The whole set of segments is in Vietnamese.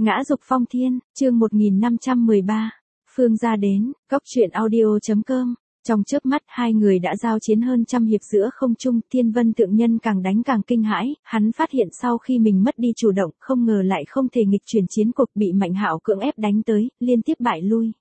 Ngã dục phong thiên, chương 1513. Phương gia đến, góc truyện audio.com. Trong chớp mắt hai người đã giao chiến hơn trăm hiệp giữa không trung. Thiên Vân Tượng Nhân càng đánh càng kinh hãi, hắn phát hiện sau khi mình mất đi chủ động, không ngờ lại không thể nghịch chuyển chiến cuộc, bị Mạnh Hạo cưỡng ép đánh tới, liên tiếp bại lui.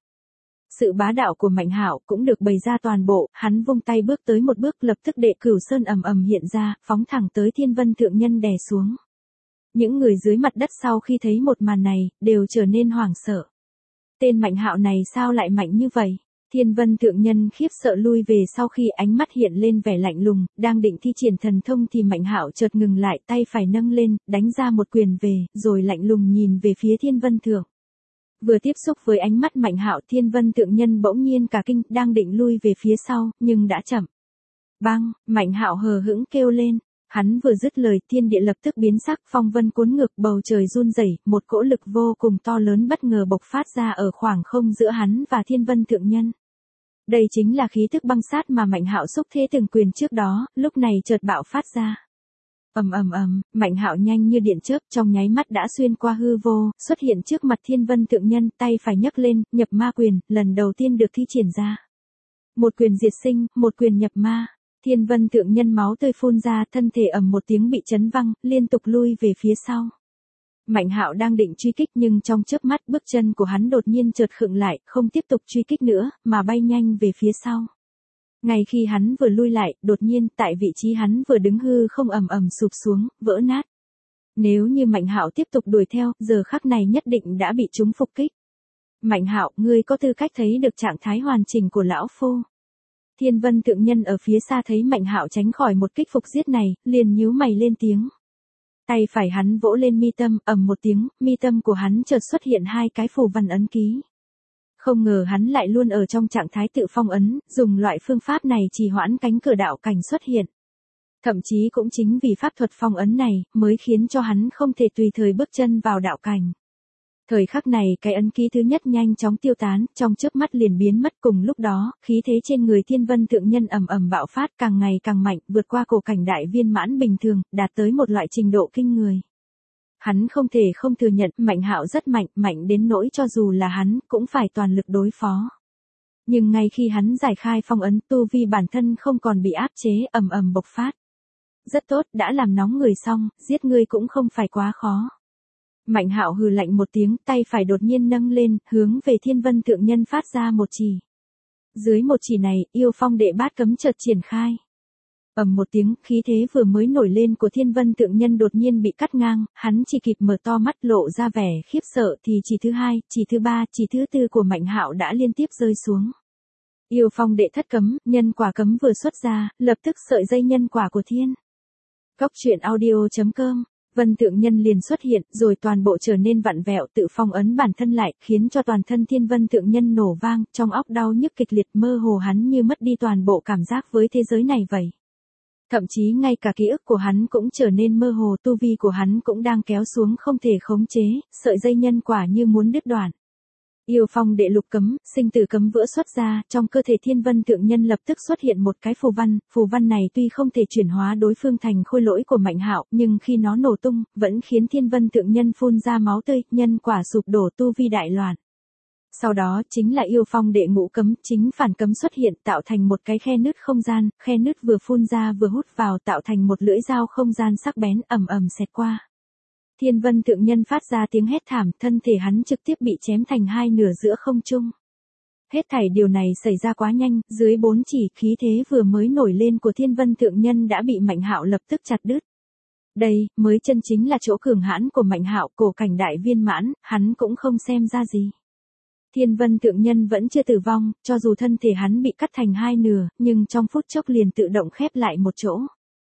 Sự bá đạo của Mạnh Hạo cũng được bày ra toàn bộ, hắn vung tay bước tới một bước, lập tức Đệ Cửu Sơn ầm ầm hiện ra, phóng thẳng tới Thiên Vân Tượng Nhân đè xuống. Những người dưới mặt đất sau khi thấy một màn này, đều trở nên hoảng sợ. Tên Mạnh Hạo này sao lại mạnh như vậy? Thiên Vân Tượng Nhân khiếp sợ lui về sau khi ánh mắt hiện lên vẻ lạnh lùng, đang định thi triển thần thông thì Mạnh Hạo chợt ngừng lại, tay phải nâng lên, đánh ra một quyền về, rồi lạnh lùng nhìn về phía Thiên Vân Thượng. Vừa tiếp xúc với ánh mắt Mạnh Hạo, Thiên Vân Tượng Nhân bỗng nhiên cả kinh, đang định lui về phía sau, nhưng đã chậm. Bang, Mạnh Hạo hờ hững kêu lên. Hắn vừa dứt lời, thiên địa lập tức biến sắc, phong vân cuốn ngược, bầu trời run rẩy, một cỗ lực vô cùng to lớn bất ngờ bộc phát ra ở khoảng không giữa hắn và Thiên Vân Tượng Nhân. Đây chính là khí tức băng sát mà Mạnh Hạo xúc thế từng quyền trước đó, lúc này chợt bạo phát ra. Ầm ầm ầm, Mạnh Hạo nhanh như điện chớp, trong nháy mắt đã xuyên qua hư vô, xuất hiện trước mặt Thiên Vân Tượng Nhân, tay phải nhấc lên, nhập ma quyền, lần đầu tiên được thi triển ra. Một quyền diệt sinh, một quyền nhập ma. Thiên Vân Tượng Nhân máu tươi phun ra, thân thể ầm một tiếng bị chấn văng, liên tục lui về phía sau. Mạnh Hạo đang định truy kích nhưng trong chớp mắt bước chân của hắn đột nhiên chợt khựng lại, không tiếp tục truy kích nữa, mà bay nhanh về phía sau. Ngay khi hắn vừa lui lại, đột nhiên tại vị trí hắn vừa đứng hư không ầm ầm sụp xuống, vỡ nát. Nếu như Mạnh Hạo tiếp tục đuổi theo, giờ khắc này nhất định đã bị chúng phục kích. Mạnh Hạo, ngươi có tư cách thấy được trạng thái hoàn chỉnh của lão phu. Thiên Vân Tượng Nhân ở phía xa thấy Mạnh Hạo tránh khỏi một kích phục giết này, liền nhíu mày lên tiếng. Tay phải hắn vỗ lên mi tâm, ầm một tiếng, mi tâm của hắn chợt xuất hiện hai cái phù văn ấn ký. Không ngờ hắn lại luôn ở trong trạng thái tự phong ấn, dùng loại phương pháp này trì hoãn cánh cửa đạo cảnh xuất hiện. Thậm chí cũng chính vì pháp thuật phong ấn này, mới khiến cho hắn không thể tùy thời bước chân vào đạo cảnh. Thời khắc này cái ấn ký thứ nhất nhanh chóng tiêu tán, trong chớp mắt liền biến mất, cùng lúc đó, khí thế trên người Thiên Vân Tượng Nhân ầm ầm bạo phát, càng ngày càng mạnh, vượt qua cổ cảnh đại viên mãn bình thường, đạt tới một loại trình độ kinh người. Hắn không thể không thừa nhận, Mạnh Hạo rất mạnh, mạnh đến nỗi cho dù là hắn, cũng phải toàn lực đối phó. Nhưng ngay khi hắn giải khai phong ấn, tu vi bản thân không còn bị áp chế, ầm ầm bộc phát. Rất tốt, đã làm nóng người xong, giết ngươi cũng không phải quá khó. Mạnh Hạo hừ lạnh một tiếng, tay phải đột nhiên nâng lên, hướng về Thiên Vân Tượng Nhân phát ra một chỉ. Dưới một chỉ này, yêu phong đệ bát cấm chợt triển khai. Ầm một tiếng, khí thế vừa mới nổi lên của Thiên Vân Tượng Nhân đột nhiên bị cắt ngang, hắn chỉ kịp mở to mắt lộ ra vẻ khiếp sợ thì chỉ thứ hai, chỉ thứ ba, chỉ thứ tư của Mạnh Hạo đã liên tiếp rơi xuống. Yêu phong đệ thất cấm, nhân quả cấm vừa xuất ra, lập tức sợi dây nhân quả của thiên. Góc truyện audio.com. Vân Tượng Nhân liền xuất hiện, rồi toàn bộ trở nên vặn vẹo, tự phong ấn bản thân lại, khiến cho toàn thân Thiên Vân Tượng Nhân nổ vang, trong óc đau nhức kịch liệt, mơ hồ hắn như mất đi toàn bộ cảm giác với thế giới này vậy. Thậm chí ngay cả ký ức của hắn cũng trở nên mơ hồ, tu vi của hắn cũng đang kéo xuống không thể khống chế, sợi dây nhân quả như muốn đứt đoạn. Yêu phong đệ lục cấm, sinh tử cấm vỡ xuất ra, trong cơ thể Thiên Vân Tượng Nhân lập tức xuất hiện một cái phù văn này tuy không thể chuyển hóa đối phương thành khôi lỗi của Mạnh Hạo, nhưng khi nó nổ tung, vẫn khiến Thiên Vân Tượng Nhân phun ra máu tươi, nhân quả sụp đổ, tu vi đại loạn. Sau đó chính là yêu phong đệ ngũ cấm, chính phản cấm xuất hiện, tạo thành một cái khe nứt không gian, khe nứt vừa phun ra vừa hút vào, tạo thành một lưỡi dao không gian sắc bén, ầm ầm xẹt qua. Thiên Vân Tượng Nhân phát ra tiếng hét thảm, thân thể hắn trực tiếp bị chém thành hai nửa giữa không trung. Hết thảy điều này xảy ra quá nhanh, dưới bốn chỉ, khí thế vừa mới nổi lên của Thiên Vân Tượng Nhân đã bị Mạnh Hạo lập tức chặt đứt. Đây, mới chân chính là chỗ cường hãn của Mạnh Hạo, cổ cảnh đại viên mãn, hắn cũng không xem ra gì. Thiên Vân Tượng Nhân vẫn chưa tử vong, cho dù thân thể hắn bị cắt thành hai nửa, nhưng trong phút chốc liền tự động khép lại một chỗ.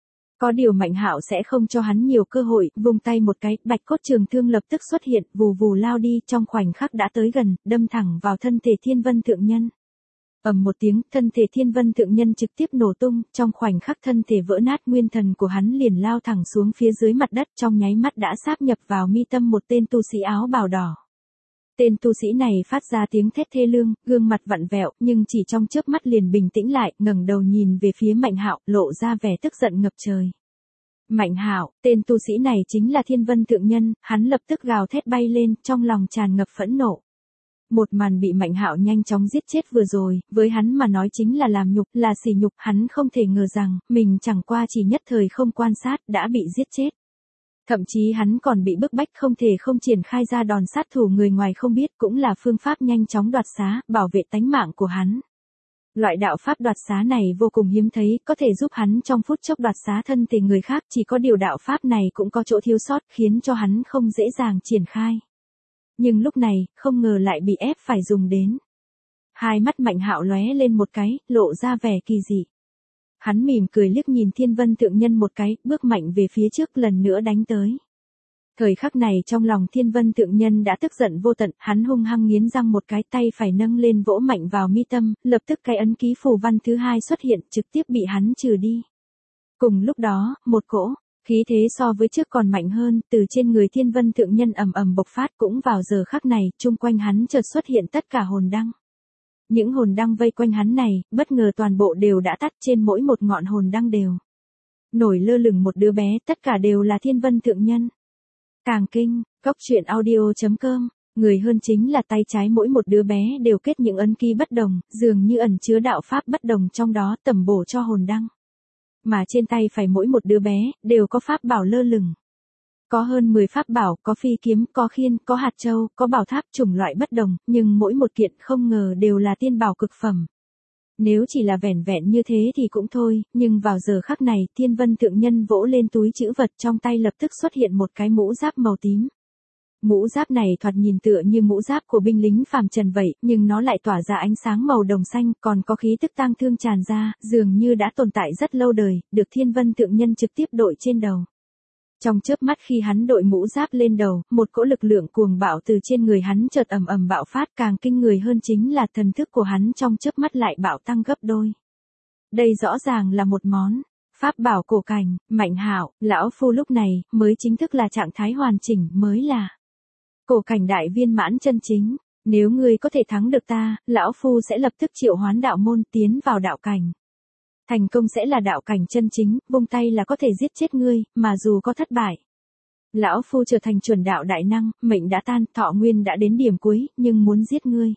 Có điều Mạnh Hạo sẽ không cho hắn nhiều cơ hội, vung tay một cái, bạch cốt trường thương lập tức xuất hiện, vù vù lao đi, trong khoảnh khắc đã tới gần, đâm thẳng vào thân thể Thiên Vân Tượng Nhân. Ầm một tiếng, thân thể Thiên Vân Tượng Nhân trực tiếp nổ tung, trong khoảnh khắc thân thể vỡ nát, nguyên thần của hắn liền lao thẳng xuống phía dưới mặt đất, trong nháy mắt đã sáp nhập vào mi tâm một tên tu sĩ áo bào đỏ. Tên tu sĩ này phát ra tiếng thét thê lương, gương mặt vặn vẹo, nhưng chỉ trong chớp mắt liền bình tĩnh lại, ngẩng đầu nhìn về phía Mạnh Hạo, lộ ra vẻ tức giận ngập trời. Mạnh Hạo, tên tu sĩ này chính là Thiên Vân Thượng Nhân, hắn lập tức gào thét bay lên, trong lòng tràn ngập phẫn nộ. Một màn bị Mạnh Hạo nhanh chóng giết chết vừa rồi, với hắn mà nói chính là làm nhục, là sỉ nhục, hắn không thể ngờ rằng, mình chẳng qua chỉ nhất thời không quan sát, đã bị giết chết. Thậm chí hắn còn bị bức bách không thể không triển khai ra đòn sát thủ người ngoài không biết, cũng là phương pháp nhanh chóng đoạt xá, bảo vệ tánh mạng của hắn. Loại đạo pháp đoạt xá này vô cùng hiếm thấy, có thể giúp hắn trong phút chốc đoạt xá thân thể người khác, chỉ có điều đạo pháp này cũng có chỗ thiếu sót, khiến cho hắn không dễ dàng triển khai. Nhưng lúc này, không ngờ lại bị ép phải dùng đến. Hai mắt Mạnh Hạo lóe lên một cái, lộ ra vẻ kỳ dị. Hắn mỉm cười liếc nhìn Thiên Vân Thượng Nhân một cái, bước mạnh về phía trước lần nữa đánh tới. Thời khắc này trong lòng Thiên Vân Thượng Nhân đã tức giận vô tận, hắn hung hăng nghiến răng một cái, tay phải nâng lên vỗ mạnh vào mi tâm, lập tức cái ấn ký phù văn thứ hai xuất hiện, trực tiếp bị hắn trừ đi. Cùng lúc đó, một cỗ khí thế so với trước còn mạnh hơn, từ trên người Thiên Vân Thượng Nhân ầm ầm bộc phát, cũng vào giờ khắc này, chung quanh hắn chợt xuất hiện tất cả hồn đăng. Những hồn đăng vây quanh hắn này, bất ngờ toàn bộ đều đã tắt, trên mỗi một ngọn hồn đăng đều nổi lơ lửng một đứa bé, tất cả đều là Thiên Vân Thượng Nhân. Càng kinh, coctruyện.audio.com, người hơn chính là tay trái mỗi một đứa bé đều kết những ấn ký bất đồng, dường như ẩn chứa đạo pháp bất đồng trong đó, tẩm bổ cho hồn đăng. Mà trên tay phải mỗi một đứa bé, đều có pháp bảo lơ lửng. Có hơn 10 pháp bảo, có phi kiếm, có khiên, có hạt châu, có bảo tháp chủng loại bất đồng, nhưng mỗi một kiện không ngờ đều là tiên bảo cực phẩm. Nếu chỉ là vẻn vẹn như thế thì cũng thôi, nhưng vào giờ khắc này, Thiên Vân Thượng Nhân vỗ lên túi trữ vật trong tay lập tức xuất hiện một cái mũ giáp màu tím. Mũ giáp này thoạt nhìn tựa như mũ giáp của binh lính phàm trần vậy, nhưng nó lại tỏa ra ánh sáng màu đồng xanh, còn có khí tức tang thương tràn ra, dường như đã tồn tại rất lâu đời, được Thiên Vân Thượng Nhân trực tiếp đội trên đầu. Trong chớp mắt khi hắn đội mũ giáp lên đầu, một cỗ lực lượng cuồng bạo từ trên người hắn chợt ầm ầm bạo phát, càng kinh người hơn chính là thần thức của hắn trong chớp mắt lại bạo tăng gấp đôi. Đây rõ ràng là một món pháp bảo cổ cảnh. Mạnh Hạo, lão phu lúc này mới chính thức là trạng thái hoàn chỉnh, mới là cổ cảnh đại viên mãn chân chính. Nếu ngươi có thể thắng được ta, lão phu sẽ lập tức triệu hoán đạo môn tiến vào đạo cảnh. Thành công sẽ là đạo cảnh chân chính, vung tay là có thể giết chết ngươi, mà dù có thất bại. Lão phu trở thành chuẩn đạo đại năng, mệnh đã tan, thọ nguyên đã đến điểm cuối, nhưng muốn giết ngươi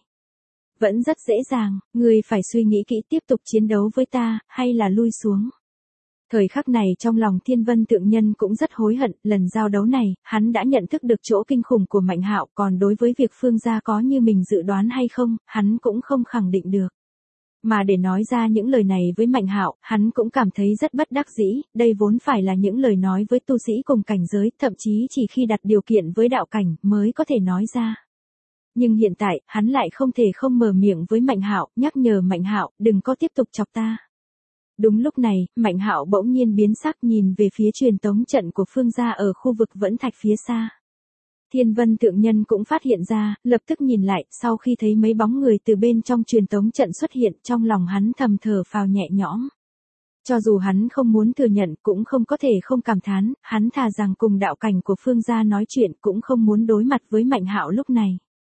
vẫn rất dễ dàng, ngươi phải suy nghĩ kỹ tiếp tục chiến đấu với ta, hay là lui xuống. Thời khắc này trong lòng Thiên Vân Thượng Nhân cũng rất hối hận, lần giao đấu này, hắn đã nhận thức được chỗ kinh khủng của Mạnh Hạo, còn đối với việc Phương gia có như mình dự đoán hay không, hắn cũng không khẳng định được. Mà để nói ra những lời này với Mạnh Hạo, hắn cũng cảm thấy rất bất đắc dĩ, đây vốn phải là những lời nói với tu sĩ cùng cảnh giới, thậm chí chỉ khi đặt điều kiện với đạo cảnh mới có thể nói ra. Nhưng hiện tại, hắn lại không thể không mở miệng với Mạnh Hạo, nhắc nhở Mạnh Hạo, đừng có tiếp tục chọc ta. Đúng lúc này, Mạnh Hạo bỗng nhiên biến sắc nhìn về phía truyền tống trận của Phương gia ở khu vực Vẫn Thạch phía xa. Thiên Vân Thượng Nhân cũng phát hiện ra, lập tức nhìn lại, sau khi thấy mấy bóng người từ bên trong truyền tống trận xuất hiện, trong lòng hắn thầm thở phào nhẹ nhõm. Cho dù hắn không muốn thừa nhận, cũng không có thể không cảm thán, hắn thà rằng cùng đạo cảnh của Phương gia nói chuyện, cũng không muốn đối mặt với Mạnh Hạo lúc này.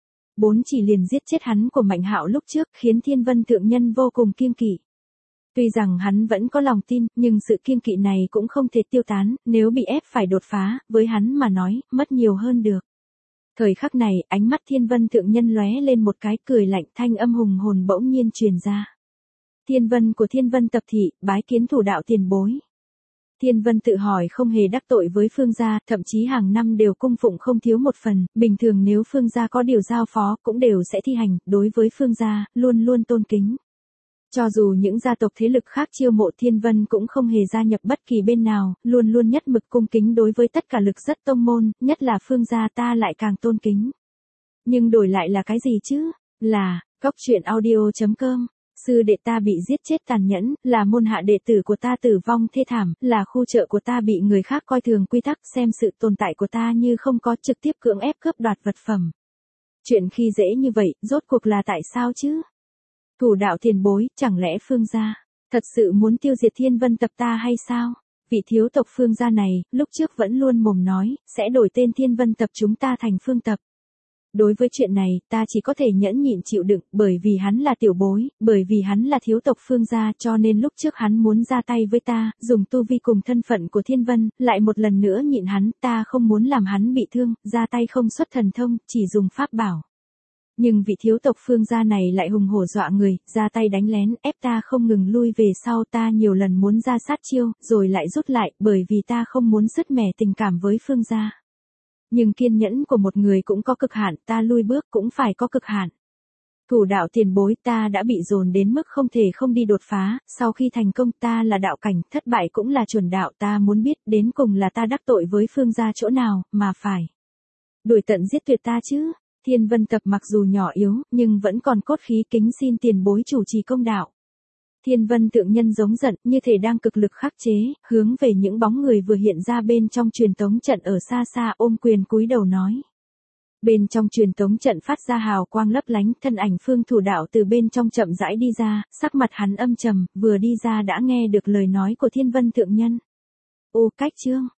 Chỉ liền giết chết hắn của Mạnh Hạo lúc trước, khiến Thiên Vân Thượng Nhân vô cùng kiêng kỵ. Tuy rằng hắn vẫn có lòng tin, nhưng sự kiêng kỵ này cũng không thể tiêu tán, nếu bị ép phải đột phá, với hắn mà nói, mất nhiều hơn được. Thời khắc này, ánh mắt Thiên Vân Thượng Nhân lóe lên một cái, cười lạnh, thanh âm hùng hồn bỗng nhiên truyền ra. Thiên Vân của Thiên Vân tập thị, bái kiến thủ đạo tiền bối. Thiên Vân tự hỏi không hề đắc tội với Phương gia, thậm chí hàng năm đều cung phụng không thiếu một phần, bình thường nếu Phương gia có điều giao phó, cũng đều sẽ thi hành, đối với Phương gia, luôn luôn tôn kính. Cho dù những gia tộc thế lực khác chiêu mộ Thiên Vân cũng không hề gia nhập bất kỳ bên nào, luôn luôn nhất mực cung kính đối với tất cả lực rất tông môn, nhất là Phương gia ta lại càng tôn kính. Nhưng đổi lại là cái gì chứ? Là, coctruyện.audio.com, sư đệ ta bị giết chết tàn nhẫn, là môn hạ đệ tử của ta tử vong thê thảm, là khu chợ của ta bị người khác coi thường quy tắc, xem sự tồn tại của ta như không có, trực tiếp cưỡng ép cướp đoạt vật phẩm. Chuyện khi dễ như vậy, rốt cuộc là tại sao chứ? Thủ đạo tiền bối, chẳng lẽ Phương gia thật sự muốn tiêu diệt Thiên Vân tập ta hay sao? Vị thiếu tộc Phương gia này, lúc trước vẫn luôn mồm nói, sẽ đổi tên Thiên Vân tập chúng ta thành Phương tập. Đối với chuyện này, ta chỉ có thể nhẫn nhịn chịu đựng, bởi vì hắn là tiểu bối, bởi vì hắn là thiếu tộc Phương gia, cho nên lúc trước hắn muốn ra tay với ta, dùng tu vi cùng thân phận của Thiên Vân, lại một lần nữa nhịn hắn, ta không muốn làm hắn bị thương, ra tay không xuất thần thông, chỉ dùng pháp bảo. Nhưng vị thiếu tộc Phương gia này lại hùng hổ dọa người, ra tay đánh lén, ép ta không ngừng lui về sau, ta nhiều lần muốn ra sát chiêu, rồi lại rút lại, bởi vì ta không muốn sứt mẻ tình cảm với Phương gia. Nhưng kiên nhẫn của một người cũng có cực hạn, ta lui bước cũng phải có cực hạn. Thủ đạo tiền bối, ta đã bị dồn đến mức không thể không đi đột phá, sau khi thành công ta là đạo cảnh, thất bại cũng là chuẩn đạo, ta muốn biết đến cùng là ta đắc tội với Phương gia chỗ nào, mà phải đuổi tận giết tuyệt ta chứ. Thiên Vân Tập mặc dù nhỏ yếu, nhưng vẫn còn cốt khí, kính xin tiền bối chủ trì công đạo. Thiên Vân Tượng Nhân giống giận, như thể đang cực lực khắc chế, hướng về những bóng người vừa hiện ra bên trong truyền tống trận ở xa xa, ôm quyền cúi đầu nói. Bên trong truyền tống trận phát ra hào quang lấp lánh, thân ảnh Phương Thủ Đạo từ bên trong chậm rãi đi ra, sắc mặt hắn âm trầm, vừa đi ra đã nghe được lời nói của Thiên Vân Tượng Nhân. Ô Cách Chương